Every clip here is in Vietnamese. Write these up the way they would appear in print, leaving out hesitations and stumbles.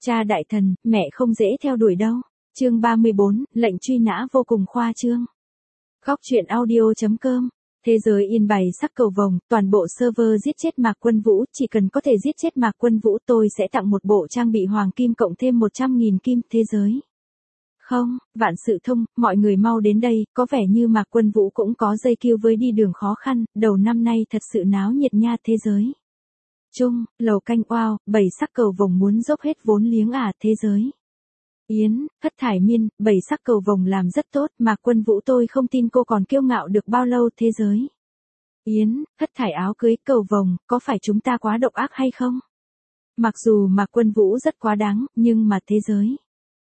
Cha đại thần, mẹ không dễ theo đuổi đâu. Chương 34, lệnh truy nã vô cùng khoa trương. Góc truyện audio.com. Thế giới in bày sắc cầu vồng, toàn bộ server giết chết Mạc Quân Vũ, chỉ cần có thể giết chết Mạc Quân Vũ tôi sẽ tặng một bộ trang bị hoàng kim cộng thêm 100.000 kim. Thế giới. Không, vạn sự thông, mọi người mau đến đây, có vẻ như Mạc Quân Vũ cũng có dây kêu với đi đường khó khăn, đầu năm nay thật sự náo nhiệt nha. Thế giới. Trung, lầu canh wow, 7 sắc cầu vồng muốn dốc hết vốn liếng à. Thế giới. Yến, Hất Thải Miên, 7 sắc cầu vồng làm rất tốt, Mạc Quân Vũ tôi không tin cô còn kiêu ngạo được bao lâu. Thế giới. Yến, Hất Thải áo cưới cầu vồng, có phải chúng ta quá độc ác hay không? Mặc dù Mạc Quân Vũ rất quá đáng, nhưng mà thế giới.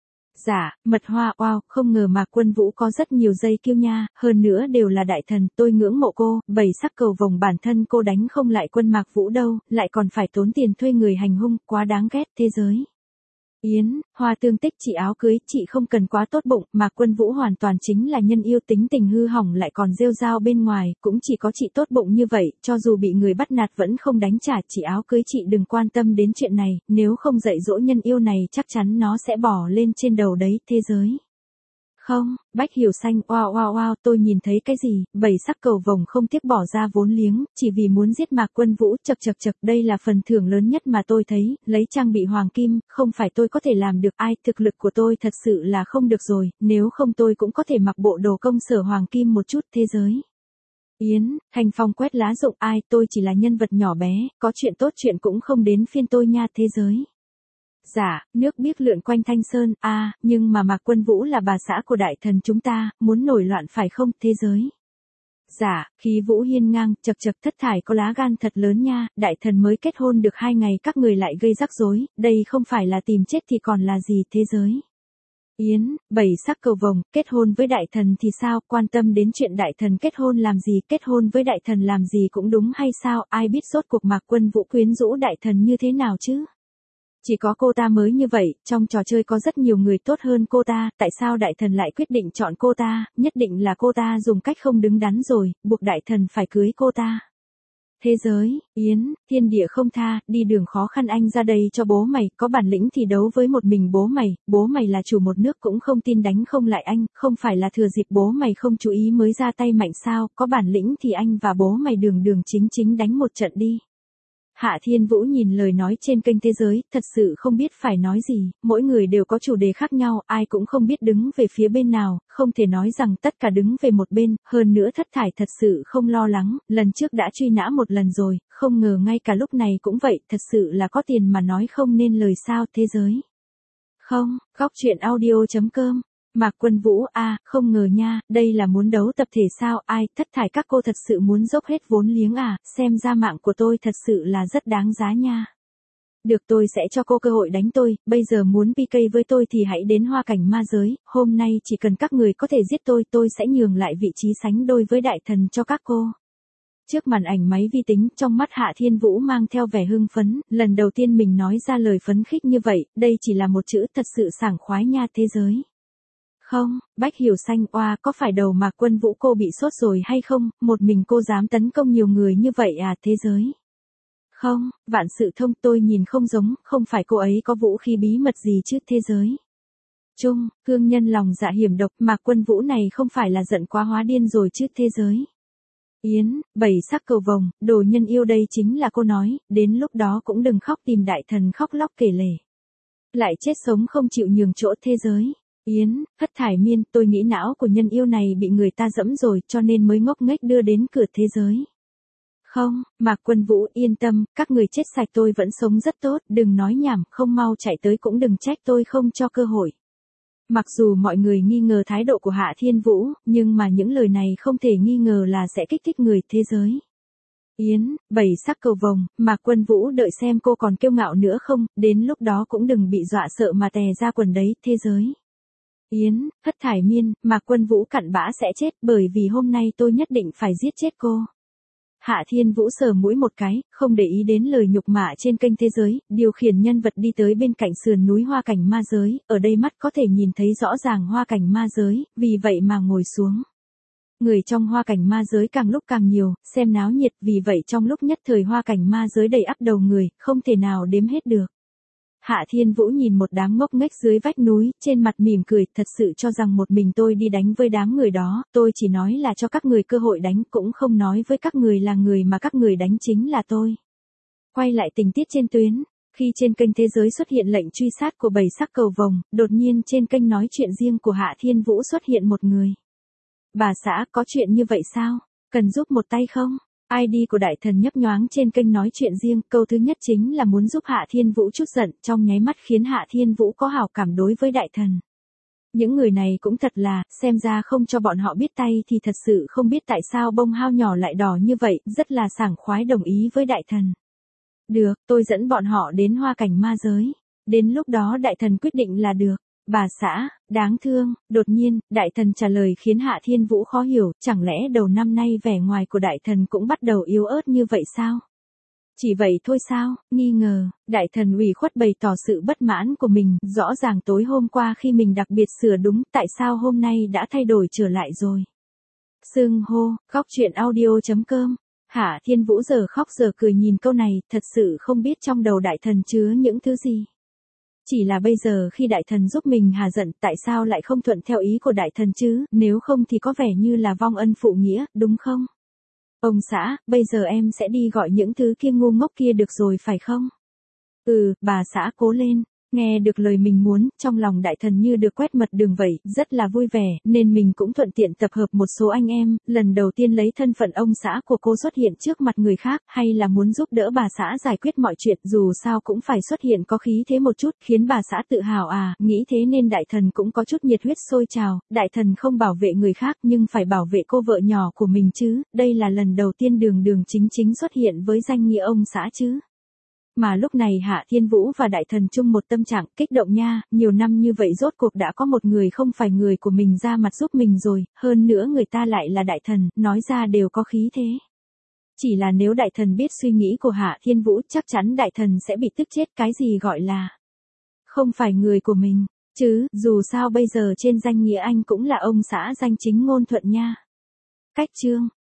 Dạ, mật hoa wow, không ngờ Mạc Quân Vũ có rất nhiều dây kiêu nha, hơn nữa đều là đại thần, tôi ngưỡng mộ cô, 7 sắc cầu vồng bản thân cô đánh không lại quân Mạc Vũ đâu, lại còn phải tốn tiền thuê người hành hung, quá đáng ghét. Thế giới. Yến, Hoa Tương Tích chị áo cưới, chị không cần quá tốt bụng, Mạc Quân Vũ hoàn toàn chính là nhân yêu tính tình hư hỏng lại còn rêu rao bên ngoài, cũng chỉ có chị tốt bụng như vậy, cho dù bị người bắt nạt vẫn không đánh trả. Chị áo cưới chị đừng quan tâm đến chuyện này, nếu không dạy dỗ nhân yêu này chắc chắn nó sẽ bỏ lên trên đầu đấy. Thế giới. Không, Bách Hiểu Xanh, wow wow wow, tôi nhìn thấy cái gì, 7 sắc cầu vồng không tiếc bỏ ra vốn liếng, chỉ vì muốn giết Mạc Quân Vũ. Chật, đây là phần thưởng lớn nhất mà tôi thấy, lấy trang bị hoàng kim, không phải tôi có thể làm được ai, thực lực của tôi thật sự là không được rồi, nếu không tôi cũng có thể mặc bộ đồ công sở hoàng kim một chút. Thế giới. Yến, Thanh Phong quét lá rụng ai, tôi chỉ là nhân vật nhỏ bé, có chuyện tốt chuyện cũng không đến phiên tôi nha. Thế giới. Dạ, nước biếc lượn quanh Thanh Sơn, nhưng mà Mạc Quân Vũ là bà xã của đại thần chúng ta, muốn nổi loạn phải không? Thế giới. Dạ, khí vũ hiên ngang, chật, Thất Thải có lá gan thật lớn nha, đại thần mới kết hôn được 2 ngày các người lại gây rắc rối, đây không phải là tìm chết thì còn là gì. Thế giới. Yến, 7 sắc cầu vồng, kết hôn với đại thần thì sao, quan tâm đến chuyện đại thần kết hôn làm gì, kết hôn với đại thần làm gì cũng đúng hay sao, ai biết rốt cuộc Mạc Quân Vũ quyến rũ đại thần như thế nào chứ? Chỉ có cô ta mới như vậy, trong trò chơi có rất nhiều người tốt hơn cô ta, tại sao đại thần lại quyết định chọn cô ta, nhất định là cô ta dùng cách không đứng đắn rồi, buộc đại thần phải cưới cô ta. Thế giới. Yến, thiên địa không tha, đi đường khó khăn anh ra đây cho bố mày, có bản lĩnh thì đấu với một mình bố mày là chủ một nước cũng không tin đánh không lại anh, không phải là thừa dịp bố mày không chú ý mới ra tay mạnh sao, có bản lĩnh thì anh và bố mày đường chính đánh một trận đi. Hạ Thiên Vũ nhìn lời nói trên kênh Thế Giới, thật sự không biết phải nói gì, mỗi người đều có chủ đề khác nhau, ai cũng không biết đứng về phía bên nào, không thể nói rằng tất cả đứng về một bên, hơn nữa Thất Thải thật sự không lo lắng, lần trước đã truy nã một lần rồi, không ngờ ngay cả lúc này cũng vậy, thật sự là có tiền mà nói không nên lời sao. Thế giới. Không, góc truyện audio.com. Mạc Quân Vũ không ngờ nha, đây là muốn đấu tập thể sao, ai, Thất Thải các cô thật sự muốn dốc hết vốn liếng à, xem ra mạng của tôi thật sự là rất đáng giá nha. Được, tôi sẽ cho cô cơ hội đánh tôi, bây giờ muốn PK với tôi thì hãy đến Hoa Cảnh Ma Giới, hôm nay chỉ cần các người có thể giết tôi sẽ nhường lại vị trí sánh đôi với đại thần cho các cô. Trước màn ảnh máy vi tính, trong mắt Hạ Thiên Vũ mang theo vẻ hưng phấn, lần đầu tiên mình nói ra lời phấn khích như vậy, đây chỉ là một chữ thật sự sảng khoái nha. Thế giới. Không, Bách Hiểu Xanh, có phải đầu Mạc Quân Vũ cô bị sốt rồi hay không, một mình cô dám tấn công nhiều người như vậy à. Thế giới. Không, vạn sự thông, tôi nhìn không giống, không phải cô ấy có vũ khí bí mật gì chứ. Thế giới. Trung, Cương Nhân lòng dạ hiểm độc, Mạc Quân Vũ này không phải là giận quá hóa điên rồi chứ. Thế giới. Yến, 7 sắc cầu vồng, đồ nhân yêu đây chính là cô nói, đến lúc đó cũng đừng khóc tìm đại thần khóc lóc kể lể. Lại chết sống không chịu nhường chỗ. Thế giới. Yến, Hất Thải Miên, tôi nghĩ não của nhân yêu này bị người ta dẫm rồi cho nên mới ngốc nghếch đưa đến cửa. Thế giới. Không, Mạc Quân Vũ yên tâm, các người chết sạch tôi vẫn sống rất tốt, đừng nói nhảm, không mau chạy tới cũng đừng trách tôi không cho cơ hội. Mặc dù mọi người nghi ngờ thái độ của Hạ Thiên Vũ, nhưng mà những lời này không thể nghi ngờ là sẽ kích thích người. Thế giới. Yến, 7 sắc cầu vồng, Mạc Quân Vũ đợi xem cô còn kiêu ngạo nữa không, đến lúc đó cũng đừng bị dọa sợ mà tè ra quần đấy. Thế giới. Yến, Hất Thải Miên, Mạc Quân Vũ cặn bã sẽ chết bởi vì hôm nay tôi nhất định phải giết chết cô. Hạ Thiên Vũ sờ mũi một cái, không để ý đến lời nhục mạ trên kênh Thế Giới, điều khiển nhân vật đi tới bên cạnh sườn núi Hoa Cảnh Ma Giới, ở đây mắt có thể nhìn thấy rõ ràng Hoa Cảnh Ma Giới, vì vậy mà ngồi xuống. Người trong Hoa Cảnh Ma Giới càng lúc càng nhiều, xem náo nhiệt, vì vậy trong lúc nhất thời Hoa Cảnh Ma Giới đầy ắp đầu người, không thể nào đếm hết được. Hạ Thiên Vũ nhìn một đám ngốc nghếch dưới vách núi, trên mặt mỉm cười, thật sự cho rằng một mình tôi đi đánh với đám người đó, tôi chỉ nói là cho các người cơ hội đánh, cũng không nói với các người là người mà các người đánh chính là tôi. Quay lại tình tiết trên tuyến, khi trên kênh Thế Giới xuất hiện lệnh truy sát của Bảy Sắc Cầu Vồng, đột nhiên trên kênh nói chuyện riêng của Hạ Thiên Vũ xuất hiện một người. Bà xã, có chuyện như vậy sao? Cần giúp một tay không? ID của đại thần nhấp nhoáng trên kênh nói chuyện riêng, câu thứ nhất chính là muốn giúp Hạ Thiên Vũ trút giận, trong nháy mắt khiến Hạ Thiên Vũ có hảo cảm đối với đại thần. Những người này cũng thật là, xem ra không cho bọn họ biết tay thì thật sự không biết tại sao bông hao nhỏ lại đỏ như vậy, rất là sảng khoái đồng ý với đại thần. Được, tôi dẫn bọn họ đến hoa cảnh ma giới. Đến lúc đó đại thần quyết định là được. Bà xã, đáng thương, đột nhiên, đại thần trả lời khiến Hạ Thiên Vũ khó hiểu, chẳng lẽ đầu năm nay vẻ ngoài của đại thần cũng bắt đầu yếu ớt như vậy sao? Chỉ vậy thôi sao? Nghi ngờ, đại thần ủy khuất bày tỏ sự bất mãn của mình, rõ ràng tối hôm qua khi mình đặc biệt sửa đúng, tại sao hôm nay đã thay đổi trở lại rồi? Xưng hô, khóc chuyện audio.com. Hạ Thiên Vũ giờ khóc giờ cười nhìn câu này, thật sự không biết trong đầu đại thần chứa những thứ gì. Chỉ là bây giờ khi đại thần giúp mình hà giận, tại sao lại không thuận theo ý của đại thần chứ, nếu không thì có vẻ như là vong ân phụ nghĩa, đúng không? Ông xã, bây giờ em sẽ đi gọi những thứ kia ngu ngốc kia được rồi phải không? Ừ, bà xã cố lên. Nghe được lời mình muốn, trong lòng đại thần như được quét mật đường vậy, rất là vui vẻ, nên mình cũng thuận tiện tập hợp một số anh em, lần đầu tiên lấy thân phận ông xã của cô xuất hiện trước mặt người khác, hay là muốn giúp đỡ bà xã giải quyết mọi chuyện, dù sao cũng phải xuất hiện có khí thế một chút, khiến bà xã tự hào à, nghĩ thế nên đại thần cũng có chút nhiệt huyết sôi trào, đại thần không bảo vệ người khác nhưng phải bảo vệ cô vợ nhỏ của mình chứ, đây là lần đầu tiên Đường Chính xuất hiện với danh nghĩa ông xã chứ. Mà lúc này Hạ Thiên Vũ và đại thần chung một tâm trạng kích động nha, nhiều năm như vậy rốt cuộc đã có một người không phải người của mình ra mặt giúp mình rồi, hơn nữa người ta lại là đại thần, nói ra đều có khí thế. Chỉ là nếu đại thần biết suy nghĩ của Hạ Thiên Vũ chắc chắn đại thần sẽ bị tức chết, cái gì gọi là không phải người của mình, chứ, dù sao bây giờ trên danh nghĩa anh cũng là ông xã danh chính ngôn thuận nha. Cách chương